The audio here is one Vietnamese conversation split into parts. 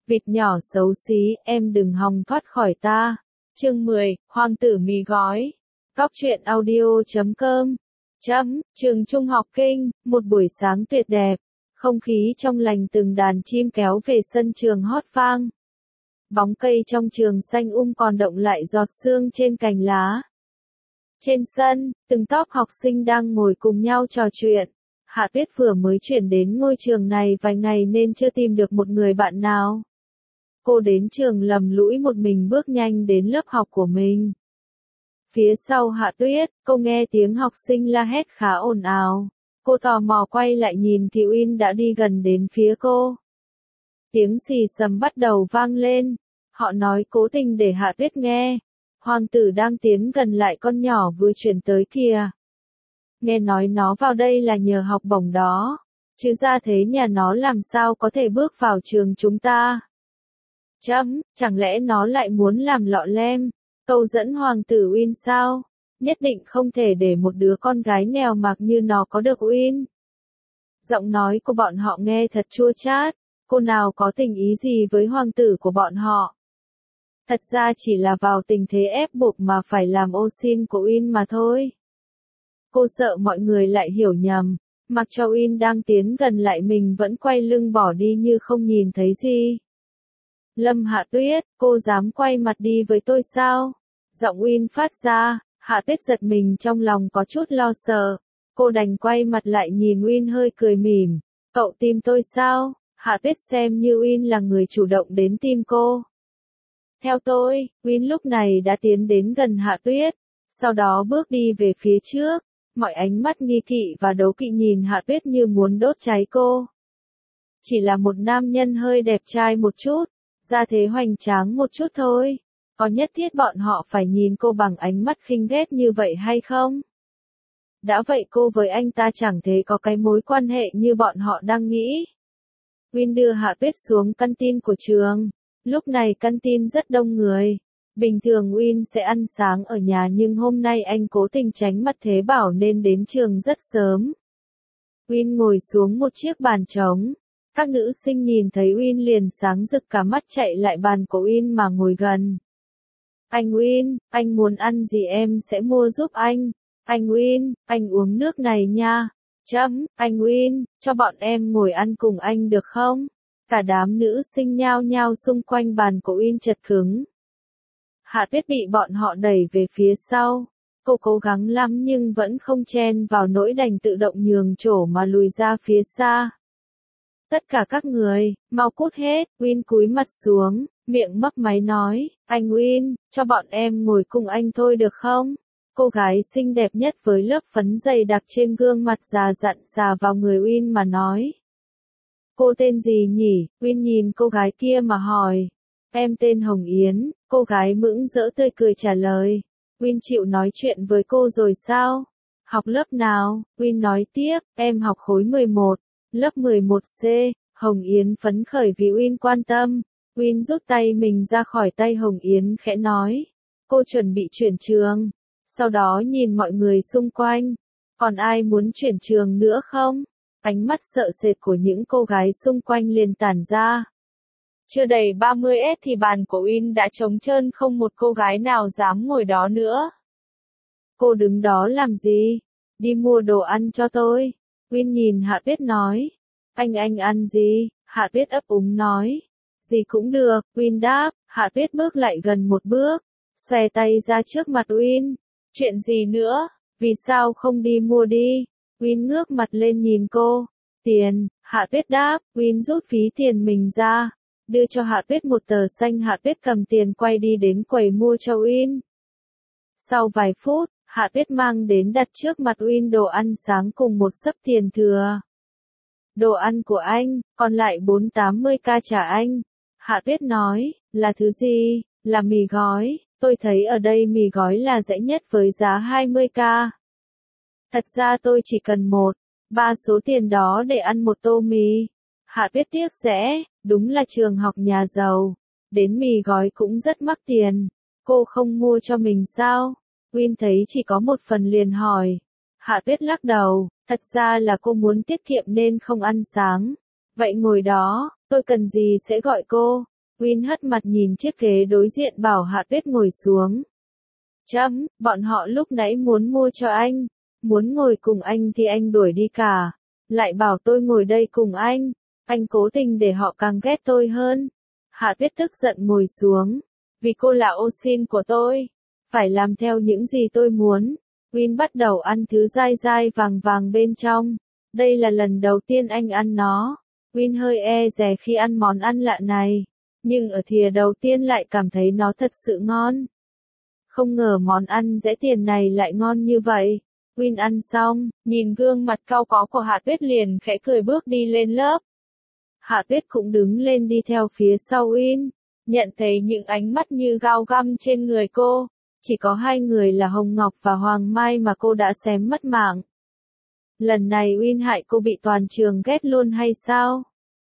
Vịt nhỏ xấu xí, em đừng hòng thoát khỏi ta. Chương 10, Hoàng tử mì gói. Góc truyện audio.com. Trường trung học Kinh, một buổi sáng tuyệt đẹp. Không khí trong lành, từng đàn chim kéo về sân trường hót vang. Bóng cây trong trường xanh còn động lại giọt sương trên cành lá. Trên sân, từng tốp học sinh đang ngồi cùng nhau trò chuyện. Hạ Tuyết vừa mới chuyển đến ngôi trường này vài ngày nên chưa tìm được một người bạn nào. Cô đến trường lầm lũi một mình bước nhanh đến lớp học của mình. Phía sau Hạ Tuyết, cô nghe tiếng học sinh la hét khá ồn ào. Cô tò mò quay lại nhìn thì Uyên đã đi gần đến phía cô. Tiếng xì xầm bắt đầu vang lên. Họ nói cố tình để Hạ Tuyết nghe. Hoàng tử đang tiến gần lại con nhỏ vừa chuyển tới kìa. Nghe nói nó vào đây là nhờ học bổng đó. Chứ ra thế nhà nó làm sao có thể bước vào trường chúng ta. Chẳng lẽ nó lại muốn làm lọ lem, câu dẫn hoàng tử Uyên sao? Nhất định không thể để một đứa con gái nghèo mạc như nó có được Uyên. Giọng nói của bọn họ nghe thật chua chát, cô nào có tình ý gì với hoàng tử của bọn họ. Thật ra chỉ là vào tình thế ép buộc mà phải làm ô xin của Uyên mà thôi. Cô sợ mọi người lại hiểu nhầm, mặc cho Uyên đang tiến gần lại mình vẫn quay lưng bỏ đi như không nhìn thấy gì. Lâm Hạ Tuyết, cô dám quay mặt đi với tôi sao? Giọng Uyên phát ra, Hạ Tuyết giật mình trong lòng có chút lo sợ. Cô đành quay mặt lại nhìn Uyên hơi cười mỉm. Cậu tìm tôi sao? Hạ Tuyết xem như Uyên là người chủ động đến tìm cô. Theo tôi, Uyên lúc này đã tiến đến gần Hạ Tuyết, sau đó bước đi về phía trước. Mọi ánh mắt nghi kỵ và đố kỵ nhìn Hạ Tuyết như muốn đốt cháy cô. Chỉ là một nam nhân hơi đẹp trai một chút, ra thế hoành tráng một chút thôi. Có nhất thiết bọn họ phải nhìn cô bằng ánh mắt khinh ghét như vậy hay không? Đã vậy cô với anh ta chẳng thể có cái mối quan hệ như bọn họ đang nghĩ. Uyên đưa Hạ Tuyết xuống căn tin của trường. Lúc này căn tin rất đông người. Bình thường Uyên sẽ ăn sáng ở nhà nhưng hôm nay anh cố tình tránh mặt thế bảo nên đến trường rất sớm. Uyên ngồi xuống một chiếc bàn trống. Các nữ sinh nhìn thấy Uyên liền sáng rực cả mắt chạy lại bàn của Uyên mà ngồi gần. Anh Uyên, anh muốn ăn gì em sẽ mua giúp anh. Anh Uyên, anh uống nước này nha. Anh Uyên, cho bọn em ngồi ăn cùng anh được không? Cả đám nữ sinh nhao nhao xung quanh bàn của Uyên chật cứng. Hạ Tuyết bị bọn họ đẩy về phía sau. Cô cố gắng lắm nhưng vẫn không chen vào nỗi đành tự động nhường chỗ mà lùi ra phía xa. Tất cả các người, mau cút hết. Uyên cúi mặt xuống, miệng mấp máy nói, anh Uyên, cho bọn em ngồi cùng anh thôi được không? Cô gái xinh đẹp nhất với lớp phấn dày đặc trên gương mặt già dặn xà vào người Uyên mà nói. Cô tên gì nhỉ? Uyên nhìn cô gái kia mà hỏi. Em tên Hồng Yến, cô gái mững rỡ tươi cười trả lời. Uyên chịu nói chuyện với cô rồi sao? Học lớp nào? Uyên nói tiếp, em học khối 11, lớp 11C. Hồng Yến phấn khởi vì Uyên quan tâm. Uyên rút tay mình ra khỏi tay Hồng Yến khẽ nói. Cô chuẩn bị chuyển trường. Sau đó nhìn mọi người xung quanh. Còn ai muốn chuyển trường nữa không? Ánh mắt sợ sệt của những cô gái xung quanh liền tản ra. Chưa đầy 30 thì bàn của Uyên đã trống trơn, không một cô gái nào dám ngồi đó nữa. Cô đứng đó làm gì? Đi mua đồ ăn cho tôi. Uyên nhìn Hạ Tuyết nói. Anh ăn gì? Hạ Tuyết ấp úng nói. Gì cũng được, Uyên đáp. Hạ Tuyết bước lại gần một bước, xòe tay ra trước mặt Uyên. Chuyện gì nữa? Vì sao không đi mua đi? Uyên ngước mặt lên nhìn cô. Tiền, Hạ Tuyết đáp. Uyên rút ví tiền mình ra, đưa cho Hạ Tuyết một tờ xanh. Hạ Tuyết cầm tiền quay đi đến quầy mua cho Uyên. Sau vài phút, Hạ Tuyết mang đến đặt trước mặt Uyên đồ ăn sáng cùng một xấp tiền thừa. Đồ ăn của anh, còn lại 480k trả anh. Hạ Tuyết nói, là thứ gì? Là mì gói, tôi thấy ở đây mì gói là rẻ nhất với giá 20k. Thật ra tôi chỉ cần 1/3 số tiền đó để ăn một tô mì. Hạ Tuyết tiếc rẻ, đúng là trường học nhà giàu. Đến mì gói cũng rất mắc tiền. Cô không mua cho mình sao? Uyên thấy chỉ có một phần liền hỏi. Hạ Tuyết lắc đầu, thật ra là cô muốn tiết kiệm nên không ăn sáng. Vậy ngồi đó, tôi cần gì sẽ gọi cô. Win hất mặt nhìn chiếc ghế đối diện bảo Hạ Tuyết ngồi xuống. Bọn họ lúc nãy muốn mua cho anh, muốn ngồi cùng anh thì anh đuổi đi cả, lại bảo tôi ngồi đây cùng anh cố tình để họ càng ghét tôi hơn. Hạ Tuyết tức giận ngồi xuống, vì cô là ô sin của tôi, phải làm theo những gì tôi muốn. Win bắt đầu ăn thứ dai dai vàng vàng bên trong, đây là lần đầu tiên anh ăn nó. Win hơi e dè khi ăn món ăn lạ này, nhưng ở thìa đầu tiên lại cảm thấy nó thật sự ngon. Không ngờ món ăn rẻ tiền này lại ngon như vậy. Win ăn xong, nhìn gương mặt cau có của Hạ Tuyết liền khẽ cười bước đi lên lớp. Hạ Tuyết cũng đứng lên đi theo phía sau Win, nhận thấy những ánh mắt như gao găm trên người cô. Chỉ có hai người là Hồng Ngọc và Hoàng Mai mà cô đã xém mất mạng. Lần này Win hại cô bị toàn trường ghét luôn hay sao?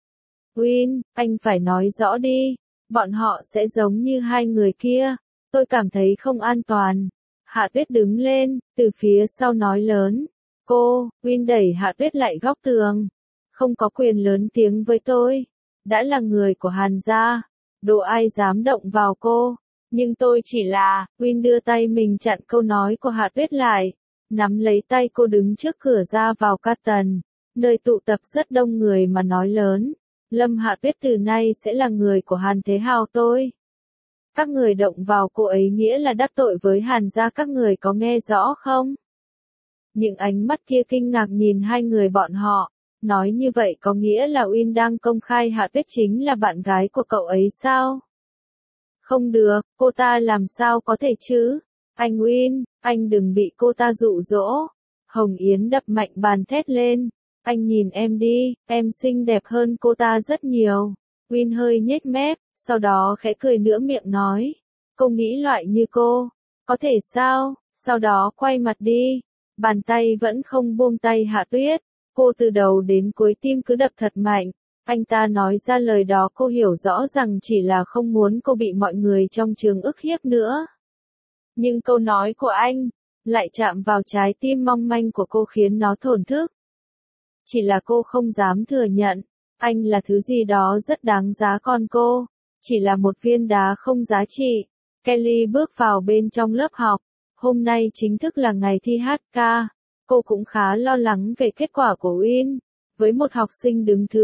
Win, anh phải nói rõ đi, bọn họ sẽ giống như hai người kia, tôi cảm thấy không an toàn. Hạ Tuyết đứng lên, từ phía sau nói lớn. Win đẩy Hạ Tuyết lại góc tường. Không có quyền lớn tiếng với tôi. Đã là người của Hàn gia, đồ ai dám động vào cô. Nhưng tôi chỉ là, Win đưa tay mình chặn câu nói của Hạ Tuyết lại. Nắm lấy tay cô đứng trước cửa ra vào Carton, nơi tụ tập rất đông người mà nói lớn. Lâm Hạ Tuyết từ nay sẽ là người của Hàn Thế Hào tôi. Các người động vào cô ấy nghĩa là đắc tội với Hàn gia, các người có nghe rõ không? Những ánh mắt kia kinh ngạc nhìn hai người bọn họ. Nói như vậy có nghĩa là Win đang công khai Hạ Tuyết chính là bạn gái của cậu ấy sao? Không được, cô ta làm sao có thể chứ? Anh Win, anh đừng bị cô ta dụ dỗ. Hồng Yến đập mạnh bàn thét lên. Anh nhìn em đi, em xinh đẹp hơn cô ta rất nhiều. Win hơi nhếch mép, sau đó khẽ cười nửa miệng nói. Cô nghĩ loại như cô, có thể sao? Sau đó quay mặt đi. Bàn tay vẫn không buông tay Hạ Tuyết. Cô từ đầu đến cuối tim cứ đập thật mạnh. Anh ta nói ra lời đó cô hiểu rõ rằng chỉ là không muốn cô bị mọi người trong trường ức hiếp nữa. Nhưng câu nói của anh lại chạm vào trái tim mong manh của cô khiến nó thổn thức. Chỉ là cô không dám thừa nhận, anh là thứ gì đó rất đáng giá, còn cô chỉ là một viên đá không giá trị. Kelly bước vào bên trong lớp học. Hôm nay chính thức là ngày thi hát ca. Cô cũng khá lo lắng về kết quả của Win. Với một học sinh đứng thứ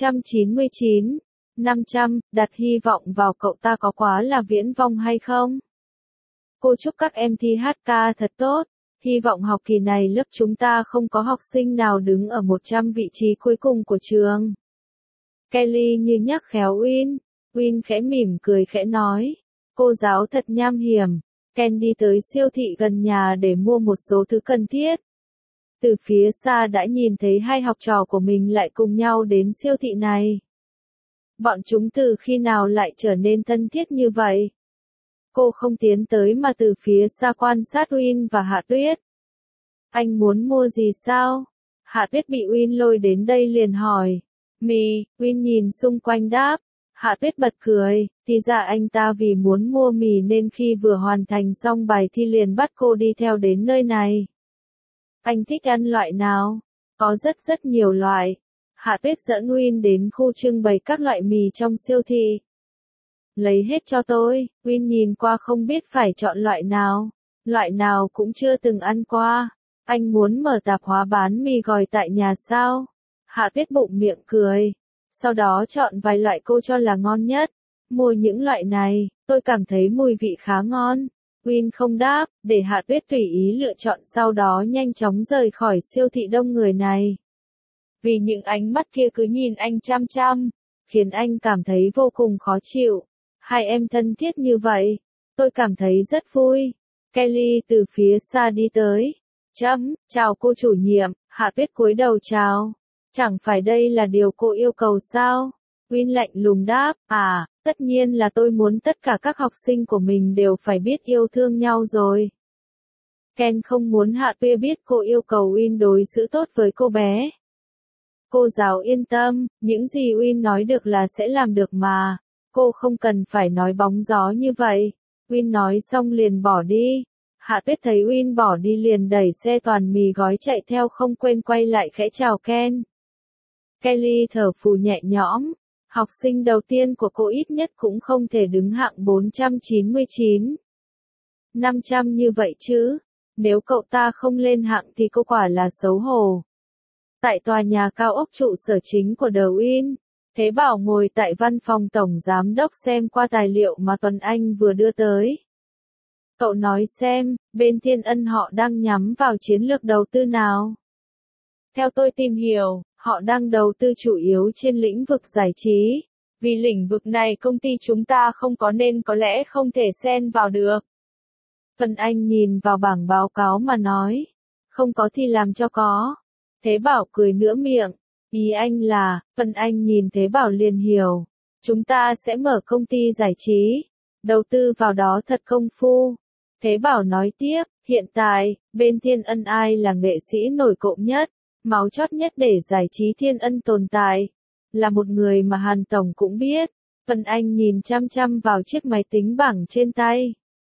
499, 500, đặt hy vọng vào cậu ta có quá là viễn vông hay không? Cô chúc các em thi hát ca thật tốt. Hy vọng học kỳ này lớp chúng ta không có học sinh nào đứng ở 100 vị trí cuối cùng của trường. Kelly như nhắc khéo Win. Win khẽ mỉm cười khẽ nói. Cô giáo thật nham hiểm. Ken đi tới siêu thị gần nhà để mua một số thứ cần thiết. Từ phía xa đã nhìn thấy hai học trò của mình lại cùng nhau đến siêu thị này. Bọn chúng từ khi nào lại trở nên thân thiết như vậy? Cô không tiến tới mà từ phía xa quan sát Win và Hạ Tuyết. Anh muốn mua gì sao? Hạ Tuyết bị Win lôi đến đây liền hỏi. Mì, Win nhìn xung quanh đáp. Hạ Tuyết bật cười, thì ra anh ta vì muốn mua mì nên khi vừa hoàn thành xong bài thi liền bắt cô đi theo đến nơi này. Anh thích ăn loại nào? Có rất nhiều loại. Hạ Tuyết dẫn Win đến khu trưng bày các loại mì trong siêu thị. Lấy hết cho tôi. Win nhìn qua không biết phải chọn loại nào. Loại nào cũng chưa từng ăn qua. Anh muốn mở tạp hóa bán mì gói tại nhà sao? Hạ Tuyết bụng miệng cười. Sau đó chọn vài loại cô cho là ngon nhất. Mua những loại này, tôi cảm thấy mùi vị khá ngon. Win không đáp, để Hạ Tuyết tùy ý lựa chọn, sau đó nhanh chóng rời khỏi siêu thị đông người này. Vì những ánh mắt kia cứ nhìn anh chăm chăm, khiến anh cảm thấy vô cùng khó chịu. Hai em thân thiết như vậy, tôi cảm thấy rất vui. Kelly từ phía xa đi tới. Chào cô chủ nhiệm. Hạ Tuyết cúi đầu chào. Chẳng phải đây là điều cô yêu cầu sao? Win lạnh lùng đáp, tất nhiên là tôi muốn tất cả các học sinh của mình đều phải biết yêu thương nhau rồi. Ken không muốn Hạ Tuyết biết cô yêu cầu Win đối xử tốt với cô bé. Cô giáo yên tâm, những gì Win nói được là sẽ làm được mà. Cô không cần phải nói bóng gió như vậy. Win nói xong liền bỏ đi. Hạ Tuyết thấy Win bỏ đi liền đẩy xe toàn mì gói chạy theo, không quên quay lại khẽ chào Ken. Kelly thở phù nhẹ nhõm. Học sinh đầu tiên của cô ít nhất cũng không thể đứng hạng 499. 500 như vậy chứ. Nếu cậu ta không lên hạng thì cô quả là xấu hổ. Tại tòa nhà cao ốc trụ sở chính của The Win, Thế Bảo ngồi tại văn phòng tổng giám đốc xem qua tài liệu mà Tuấn Anh vừa đưa tới. Cậu nói xem, bên Thiên Ân họ đang nhắm vào chiến lược đầu tư nào? Theo tôi tìm hiểu, họ đang đầu tư chủ yếu trên lĩnh vực giải trí. Vì lĩnh vực này công ty chúng ta không có nên có lẽ không thể xen vào được. Tuấn Anh nhìn vào bảng báo cáo mà nói. Không có thì làm cho có. Thế Bảo cười nửa miệng. Ý anh là, Tuấn Anh nhìn Thế Bảo liền hiểu. Chúng ta sẽ mở công ty giải trí. Đầu tư vào đó thật công phu. Thế Bảo nói tiếp, hiện tại, bên Thiên Ân ai là nghệ sĩ nổi cộm nhất, máu chót nhất để giải trí Thiên Ân tồn tại. Là một người mà Hàn Tổng cũng biết. Tuấn Anh nhìn chăm chăm vào chiếc máy tính bảng trên tay.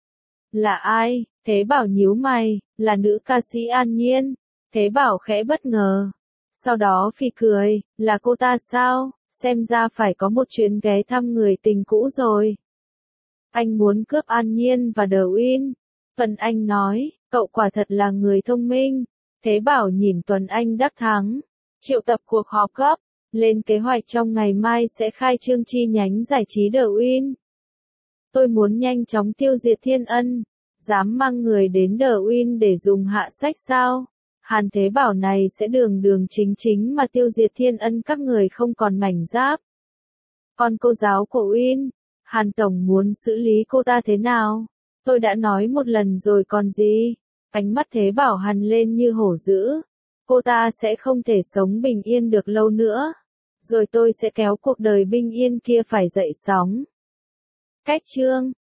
Là ai? Thế Bảo nhíu mày, là nữ ca sĩ An Nhiên. Thế Bảo khẽ bất ngờ. Sau đó phì cười, là cô ta sao? Xem ra phải có một chuyến ghé thăm người tình cũ rồi. Anh muốn cướp An Nhiên và The Win. Tuấn Anh nói, cậu quả thật là người thông minh. Thế Bảo nhìn Tuấn Anh đắc thắng. Triệu tập cuộc họp gấp, lên kế hoạch trong ngày mai sẽ khai trương chi nhánh giải trí The Win. Tôi muốn nhanh chóng tiêu diệt Thiên Ân. Dám mang người đến The Win để dùng hạ sách sao? Hàn Thế Bảo này sẽ đường đường chính chính mà tiêu diệt Thiên Ân, các người không còn mảnh giáp. Còn cô giáo của Win, Hàn Tổng muốn xử lý cô ta thế nào? Tôi đã nói một lần rồi còn gì? Ánh mắt Thế Bảo hằn lên như hổ dữ. Cô ta sẽ không thể sống bình yên được lâu nữa. Rồi tôi sẽ kéo cuộc đời bình yên kia phải dậy sóng. Cách chương